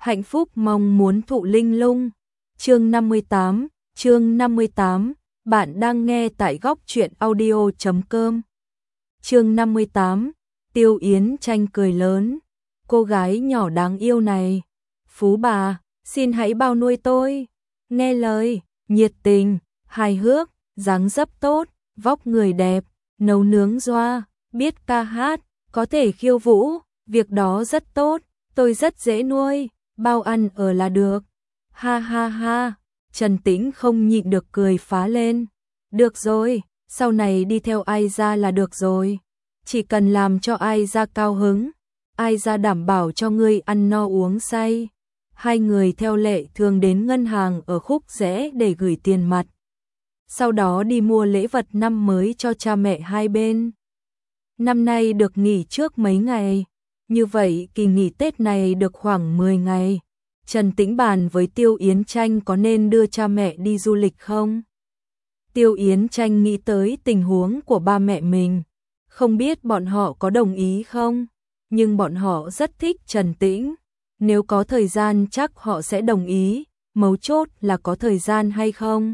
hạnh phúc mong muốn thụ linh lung. Chương 58, bạn đang nghe tại góc truyện audio.com. Chương 58, Tiêu Yến Tranh cười lớn. Cô gái nhỏ đáng yêu này, phú bà, xin hãy bao nuôi tôi. Nghe lời, nhiệt tình, hài hước, dáng dấp tốt, vóc người đẹp, nấu nướng doa, biết ca hát, có thể khiêu vũ, việc đó rất tốt, tôi rất dễ nuôi, bao ăn ở là được. Ha ha ha, Trần Tĩnh không nhịn được cười phá lên. Được rồi, sau này đi theo ai ra là được rồi. Chỉ cần làm cho ai ra cao hứng, ai ra đảm bảo cho ngươi ăn no uống say. Hai người theo lệ thường đến ngân hàng ở khúc rẽ để gửi tiền mặt. Sau đó đi mua lễ vật năm mới cho cha mẹ hai bên. Năm nay được nghỉ trước mấy ngày, như vậy kỳ nghỉ Tết này được khoảng 10 ngày. Trần Tĩnh bàn với Tiêu Yến Tranh có nên đưa cha mẹ đi du lịch không? Tiêu Yến Tranh nghĩ tới tình huống của ba mẹ mình, không biết bọn họ có đồng ý không, nhưng bọn họ rất thích Trần Tĩnh. Nếu có thời gian chắc họ sẽ đồng ý, mấu chốt là có thời gian hay không.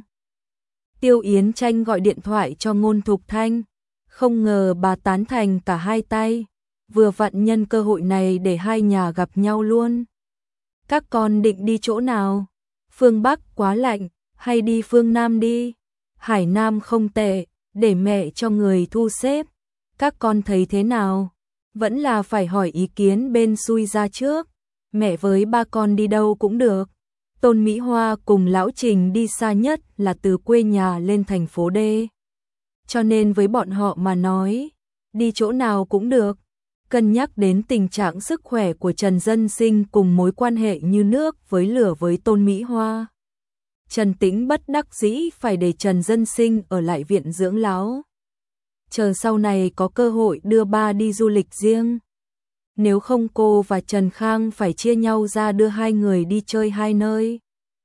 Tiêu Yến Tranh gọi điện thoại cho Ngôn Thục Thanh, không ngờ bà tán thành cả hai tay, vừa vặn nhân cơ hội này để hai nhà gặp nhau luôn. Các con định đi chỗ nào? Phương Bắc quá lạnh, hay đi phương Nam đi? Hải Nam không tệ, để mẹ cho người thu xếp. Các con thấy thế nào? Vẫn là phải hỏi ý kiến bên xui ra trước. Mẹ với ba con đi đâu cũng được. Tôn Mỹ Hoa cùng Lão Trình đi xa nhất là từ quê nhà lên thành phố D. Cho nên với bọn họ mà nói, đi chỗ nào cũng được. Cân nhắc đến tình trạng sức khỏe của Trần Dân Sinh cùng mối quan hệ như nước với lửa với Tôn Mỹ Hoa, Trần Tĩnh bất đắc dĩ phải để Trần Dân Sinh ở lại viện dưỡng lão. Chờ sau này có cơ hội đưa ba đi du lịch riêng. Nếu không cô và Trần Khang phải chia nhau ra đưa hai người đi chơi hai nơi.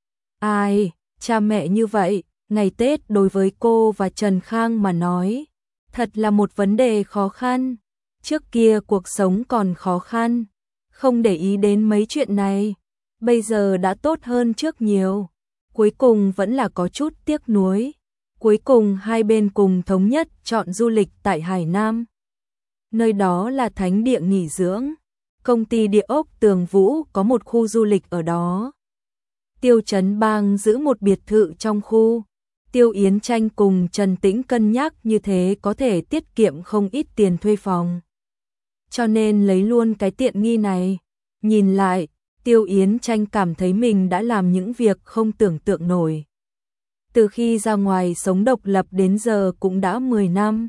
Ai, cha mẹ như vậy, ngày Tết đối với cô và Trần Khang mà nói, thật là một vấn đề khó khăn. Trước kia cuộc sống còn khó khăn, không để ý đến mấy chuyện này, bây giờ đã tốt hơn trước nhiều. Cuối cùng vẫn là có chút tiếc nuối. Cuối cùng hai bên cùng thống nhất chọn du lịch tại Hải Nam. Nơi đó là thánh địa nghỉ dưỡng. Công ty địa ốc Tường Vũ có một khu du lịch ở đó. Tiêu Trấn Bang giữ một biệt thự trong khu. Tiêu Yến Tranh cùng Trần Tĩnh cân nhắc như thế có thể tiết kiệm không ít tiền thuê phòng. Cho nên lấy luôn cái tiện nghi này. Nhìn lại, Tiêu Yến Tranh cảm thấy mình đã làm những việc không tưởng tượng nổi. Từ khi ra ngoài sống độc lập đến giờ cũng đã 10 năm.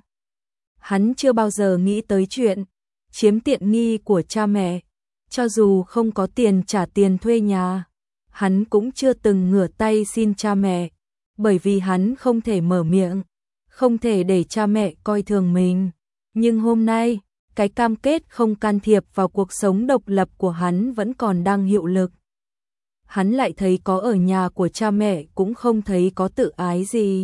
Hắn chưa bao giờ nghĩ tới chuyện chiếm tiện nghi của cha mẹ. Cho dù không có tiền trả tiền thuê nhà, hắn cũng chưa từng ngửa tay xin cha mẹ. Bởi vì hắn không thể mở miệng, không thể để cha mẹ coi thường mình. Nhưng hôm nay, cái cam kết không can thiệp vào cuộc sống độc lập của hắn vẫn còn đang hiệu lực. Hắn lại thấy có ở nhà của cha mẹ cũng không thấy có tự ái gì.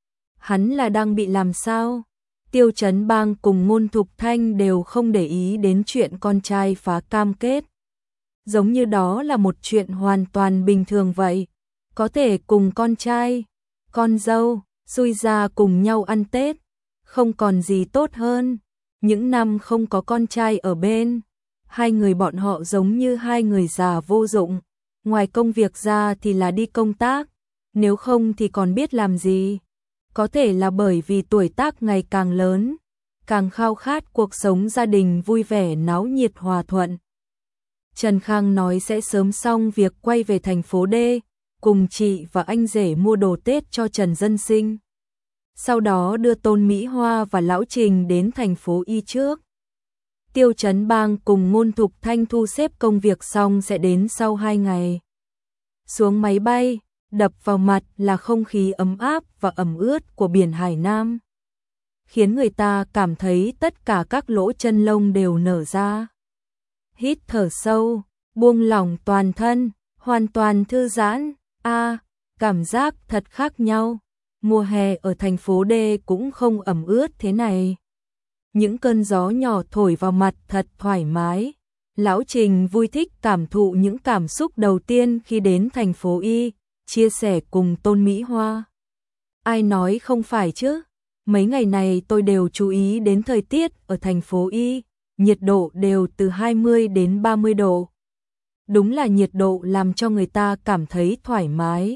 Hắn là đang bị làm sao? Tiêu Trấn Bang cùng Ngôn Thục Thanh đều không để ý đến chuyện con trai phá cam kết. Giống như đó là một chuyện hoàn toàn bình thường vậy. Có thể cùng con trai, con dâu, xui ra cùng nhau ăn Tết. Không còn gì tốt hơn. Những năm không có con trai ở bên, hai người bọn họ giống như hai người già vô dụng. Ngoài công việc ra thì là đi công tác, nếu không thì còn biết làm gì. Có thể là bởi vì tuổi tác ngày càng lớn, càng khao khát cuộc sống gia đình vui vẻ náo nhiệt hòa thuận. Trần Khang nói sẽ sớm xong việc quay về thành phố D, cùng chị và anh rể mua đồ Tết cho Trần Dân Sinh. Sau đó đưa Tôn Mỹ Hoa và Lão Trình đến thành phố Y trước. Tiêu Trấn Bang cùng Ngôn Thục Thanh thu xếp công việc xong sẽ đến sau 2 ngày. Xuống máy bay, đập vào mặt là không khí ấm áp và ẩm ướt của biển Hải Nam, khiến người ta cảm thấy tất cả các lỗ chân lông đều nở ra. Hít thở sâu, buông lỏng toàn thân, hoàn toàn thư giãn. Cảm giác thật khác nhau. Mùa hè ở thành phố D cũng không ẩm ướt thế này. Những cơn gió nhỏ thổi vào mặt thật thoải mái. Lão Trình vui thích cảm thụ những cảm xúc đầu tiên khi đến thành phố Y, chia sẻ cùng Tôn Mỹ Hoa. Ai nói không phải chứ? Mấy ngày này tôi đều chú ý đến thời tiết ở thành phố Y, nhiệt độ đều từ 20 đến 30 độ. Đúng là nhiệt độ làm cho người ta cảm thấy thoải mái.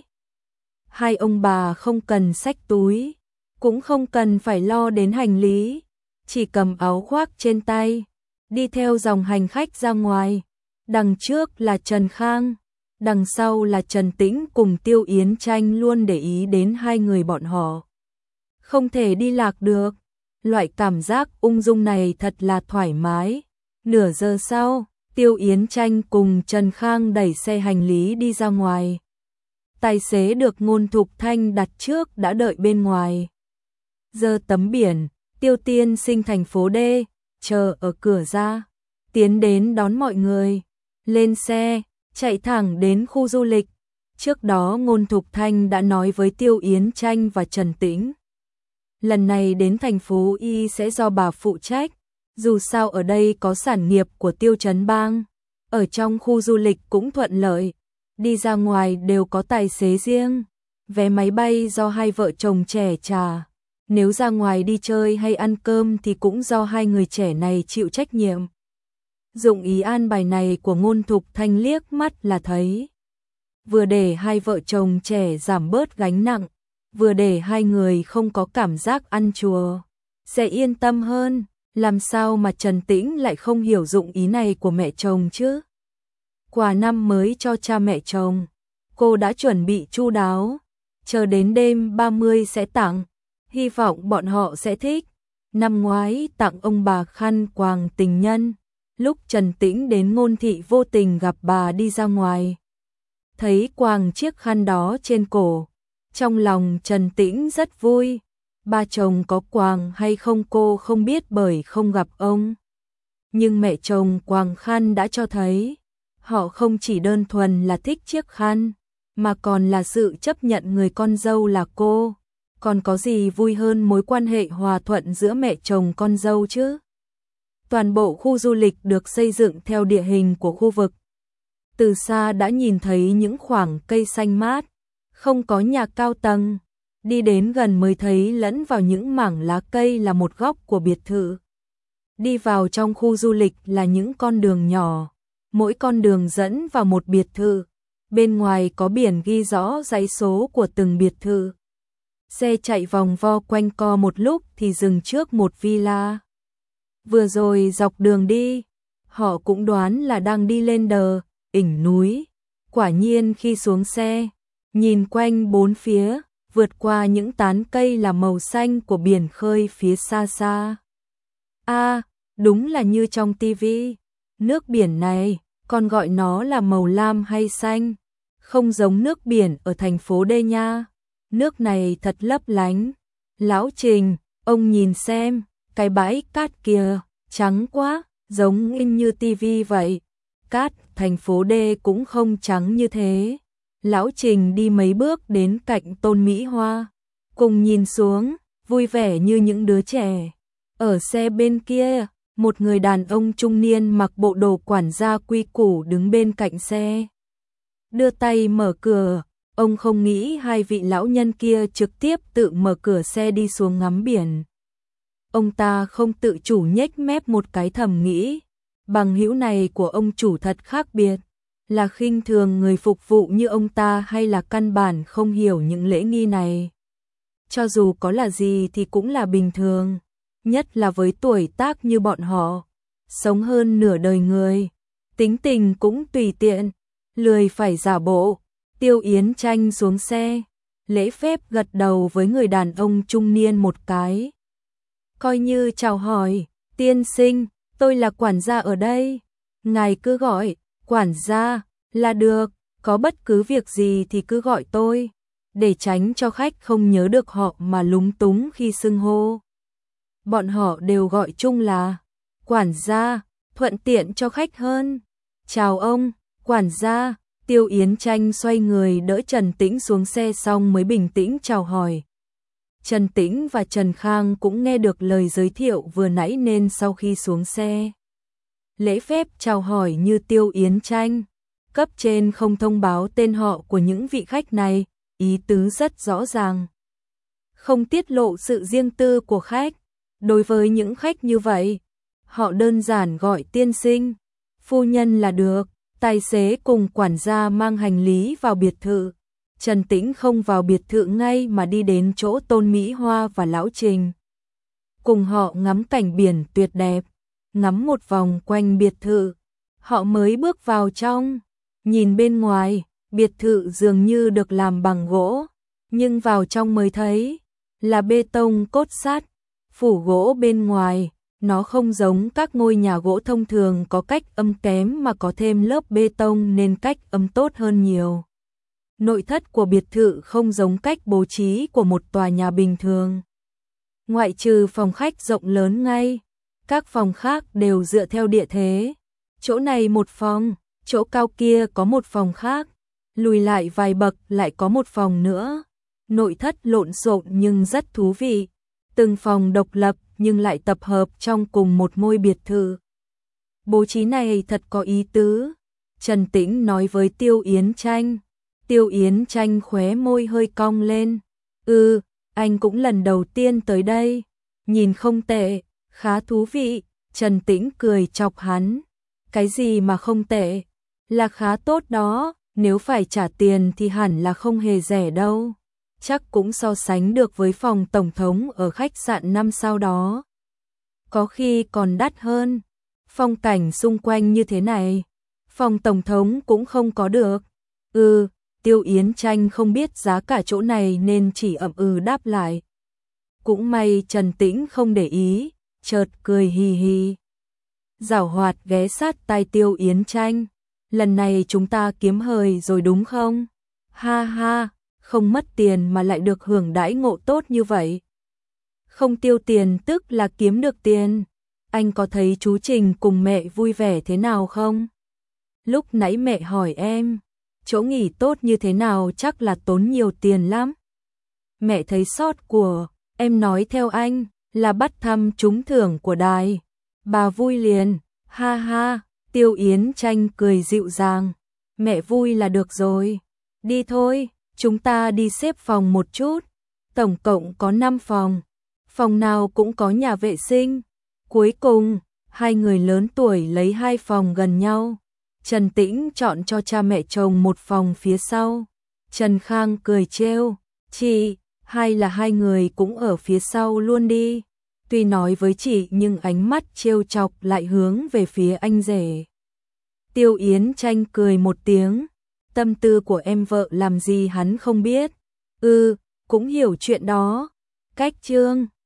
Hai ông bà không cần xách túi, cũng không cần phải lo đến hành lý, chỉ cầm áo khoác trên tay, đi theo dòng hành khách ra ngoài. Đằng trước là Trần Khang, đằng sau là Trần Tĩnh cùng Tiêu Yến Tranh luôn để ý đến hai người bọn họ. Không thể đi lạc được, loại cảm giác ung dung này thật là thoải mái. Nửa giờ sau, Tiêu Yến Tranh cùng Trần Khang đẩy xe hành lý đi ra ngoài. Tài xế được Ngôn Thục Thanh đặt trước đã đợi bên ngoài. Giơ tấm biển, Tiêu tiên sinh thành phố D, chờ ở cửa ra, tiến đến đón mọi người. Lên xe, chạy thẳng đến khu du lịch. Trước đó Ngôn Thục Thanh đã nói với Tiêu Yến Tranh và Trần Tĩnh. Lần này đến thành phố Y sẽ do bà phụ trách, dù sao ở đây có sản nghiệp của Tiêu Trấn Bang. Ở trong khu du lịch cũng thuận lợi, đi ra ngoài đều có tài xế riêng. Vé máy bay do hai vợ chồng trẻ trả. Nếu ra ngoài đi chơi hay ăn cơm thì cũng do hai người trẻ này chịu trách nhiệm. Dụng ý an bài này của Ngôn Thục Thanh liếc mắt là thấy. Vừa để hai vợ chồng trẻ giảm bớt gánh nặng, vừa để hai người không có cảm giác ăn chùa, sẽ yên tâm hơn. Làm sao mà Trần Tĩnh lại không hiểu dụng ý này của mẹ chồng chứ? Quà năm mới cho cha mẹ chồng, cô đã chuẩn bị chu đáo, chờ đến đêm 30 sẽ tặng, hy vọng bọn họ sẽ thích. Năm ngoái tặng ông bà khăn quàng tình nhân, lúc Trần Tĩnh đến Ngôn thị vô tình gặp bà đi ra ngoài. Thấy quàng chiếc khăn đó trên cổ, trong lòng Trần Tĩnh rất vui. Ba chồng có quàng hay không cô không biết bởi không gặp ông. Nhưng mẹ chồng quàng khăn đã cho thấy, họ không chỉ đơn thuần là thích chiếc khăn, mà còn là sự chấp nhận người con dâu là cô. Còn có gì vui hơn mối quan hệ hòa thuận giữa mẹ chồng con dâu chứ? Toàn bộ khu du lịch được xây dựng theo địa hình của khu vực. Từ xa đã nhìn thấy những khoảng cây xanh mát, không có nhà cao tầng. Đi đến gần mới thấy lẫn vào những mảng lá cây là một góc của biệt thự. Đi vào trong khu du lịch là những con đường nhỏ, mỗi con đường dẫn vào một biệt thự. Bên ngoài có biển ghi rõ dãy số của từng biệt thự. Xe chạy vòng vo quanh co một lúc thì dừng trước một villa. Vừa rồi dọc đường đi, họ cũng đoán là đang đi lên đỉnh núi. Quả nhiên khi xuống xe, nhìn quanh bốn phía, vượt qua những tán cây là màu xanh của biển khơi phía xa xa. Đúng là như trong tivi. Nước biển này, còn gọi nó là màu lam hay xanh, không giống nước biển ở thành phố D nha. Nước này thật lấp lánh. Lão Trình, ông nhìn xem, cái bãi cát kia, trắng quá, giống như tivi vậy. Cát thành phố D cũng không trắng như thế. Lão Trình đi mấy bước đến cạnh Tôn Mỹ Hoa, cùng nhìn xuống, vui vẻ như những đứa trẻ. Ở xe bên kia, một người đàn ông trung niên mặc bộ đồ quản gia quy củ đứng bên cạnh xe. Đưa tay mở cửa, ông không nghĩ hai vị lão nhân kia trực tiếp tự mở cửa xe đi xuống ngắm biển. Ông ta không tự chủ nhếch mép một cái thầm nghĩ, bằng hữu này của ông chủ thật khác biệt. Là khinh thường người phục vụ như ông ta hay là căn bản không hiểu những lễ nghi này. Cho dù có là gì thì cũng là bình thường, nhất là với tuổi tác như bọn họ, sống hơn nửa đời người, tính tình cũng tùy tiện, lười phải giả bộ. Tiêu Yến Tranh xuống xe, lễ phép gật đầu với người đàn ông trung niên một cái. Coi như chào hỏi, tiên sinh, tôi là quản gia ở đây, ngài cứ gọi quản gia là được, có bất cứ việc gì thì cứ gọi tôi, để tránh cho khách không nhớ được họ mà lúng túng khi xưng hô. Bọn họ đều gọi chung là quản gia, thuận tiện cho khách hơn. Chào ông, quản gia. Tiêu Yến Tranh xoay người đỡ Trần Tĩnh xuống xe xong mới bình tĩnh chào hỏi. Trần Tĩnh và Trần Khang cũng nghe được lời giới thiệu vừa nãy nên sau khi xuống xe, lễ phép chào hỏi như Tiêu Yến Tranh. Cấp trên không thông báo tên họ của những vị khách này, ý tứ rất rõ ràng. Không tiết lộ sự riêng tư của khách. Đối với những khách như vậy, họ đơn giản gọi tiên sinh, phu nhân là được. Tài xế cùng quản gia mang hành lý vào biệt thự. Trần Tĩnh không vào biệt thự ngay mà đi đến chỗ Tôn Mỹ Hoa và Lão Trình. Cùng họ ngắm cảnh biển tuyệt đẹp, ngắm một vòng quanh biệt thự. Họ mới bước vào trong, nhìn bên ngoài, biệt thự dường như được làm bằng gỗ, nhưng vào trong mới thấy là bê tông cốt sắt, phủ gỗ bên ngoài. Nó không giống các ngôi nhà gỗ thông thường có cách âm kém mà có thêm lớp bê tông nên cách âm tốt hơn nhiều. Nội thất của biệt thự không giống cách bố trí của một tòa nhà bình thường. Ngoại trừ phòng khách rộng lớn ngay, các phòng khác đều dựa theo địa thế. Chỗ này một phòng, chỗ cao kia có một phòng khác, lùi lại vài bậc lại có một phòng nữa. Nội thất lộn xộn nhưng rất thú vị. Từng phòng độc lập nhưng lại tập hợp trong cùng một ngôi biệt thự. Bố trí này thật có ý tứ, Trần Tĩnh nói với Tiêu Yến Tranh. Tiêu Yến Tranh khóe môi hơi cong lên. Anh cũng lần đầu tiên tới đây. Nhìn không tệ, khá thú vị. Trần Tĩnh cười chọc hắn. Cái gì mà không tệ? Là khá tốt đó, nếu phải trả tiền thì hẳn là không hề rẻ đâu. Chắc cũng so sánh được với phòng tổng thống ở khách sạn 5 sao đó. Có khi còn đắt hơn. Phong cảnh xung quanh như thế này, phòng tổng thống cũng không có được. Tiêu Yến Tranh không biết giá cả chỗ này nên chỉ ậm đáp lại. Cũng may Trần Tĩnh không để ý, chợt cười hì hì. Giảo hoạt ghé sát tai Tiêu Yến Tranh. Lần này chúng ta kiếm hời rồi đúng không? Ha ha, không mất tiền mà lại được hưởng đãi ngộ tốt như vậy. Không tiêu tiền tức là kiếm được tiền. Anh có thấy chú Trình cùng mẹ vui vẻ thế nào không? Lúc nãy mẹ hỏi em, chỗ nghỉ tốt như thế nào chắc là tốn nhiều tiền lắm. Mẹ thấy sót của, em nói theo anh, là bắt thăm trúng thưởng của đài. Bà vui liền, ha ha, Tiêu Yến Tranh cười dịu dàng. Mẹ vui là được rồi, đi thôi, chúng ta đi xếp phòng một chút. Tổng cộng có 5 phòng, phòng nào cũng có nhà vệ sinh. Cuối cùng, hai người lớn tuổi lấy 2 phòng gần nhau. Trần Tĩnh chọn cho cha mẹ chồng một phòng phía sau. Trần Khang cười trêu, chị, hay là hai người cũng ở phía sau luôn đi. Tuy nói với chị nhưng ánh mắt trêu chọc lại hướng về phía anh rể. Tiêu Yến Tranh cười một tiếng, tâm tư của em vợ làm gì hắn không biết. Cũng hiểu chuyện đó. Cách chương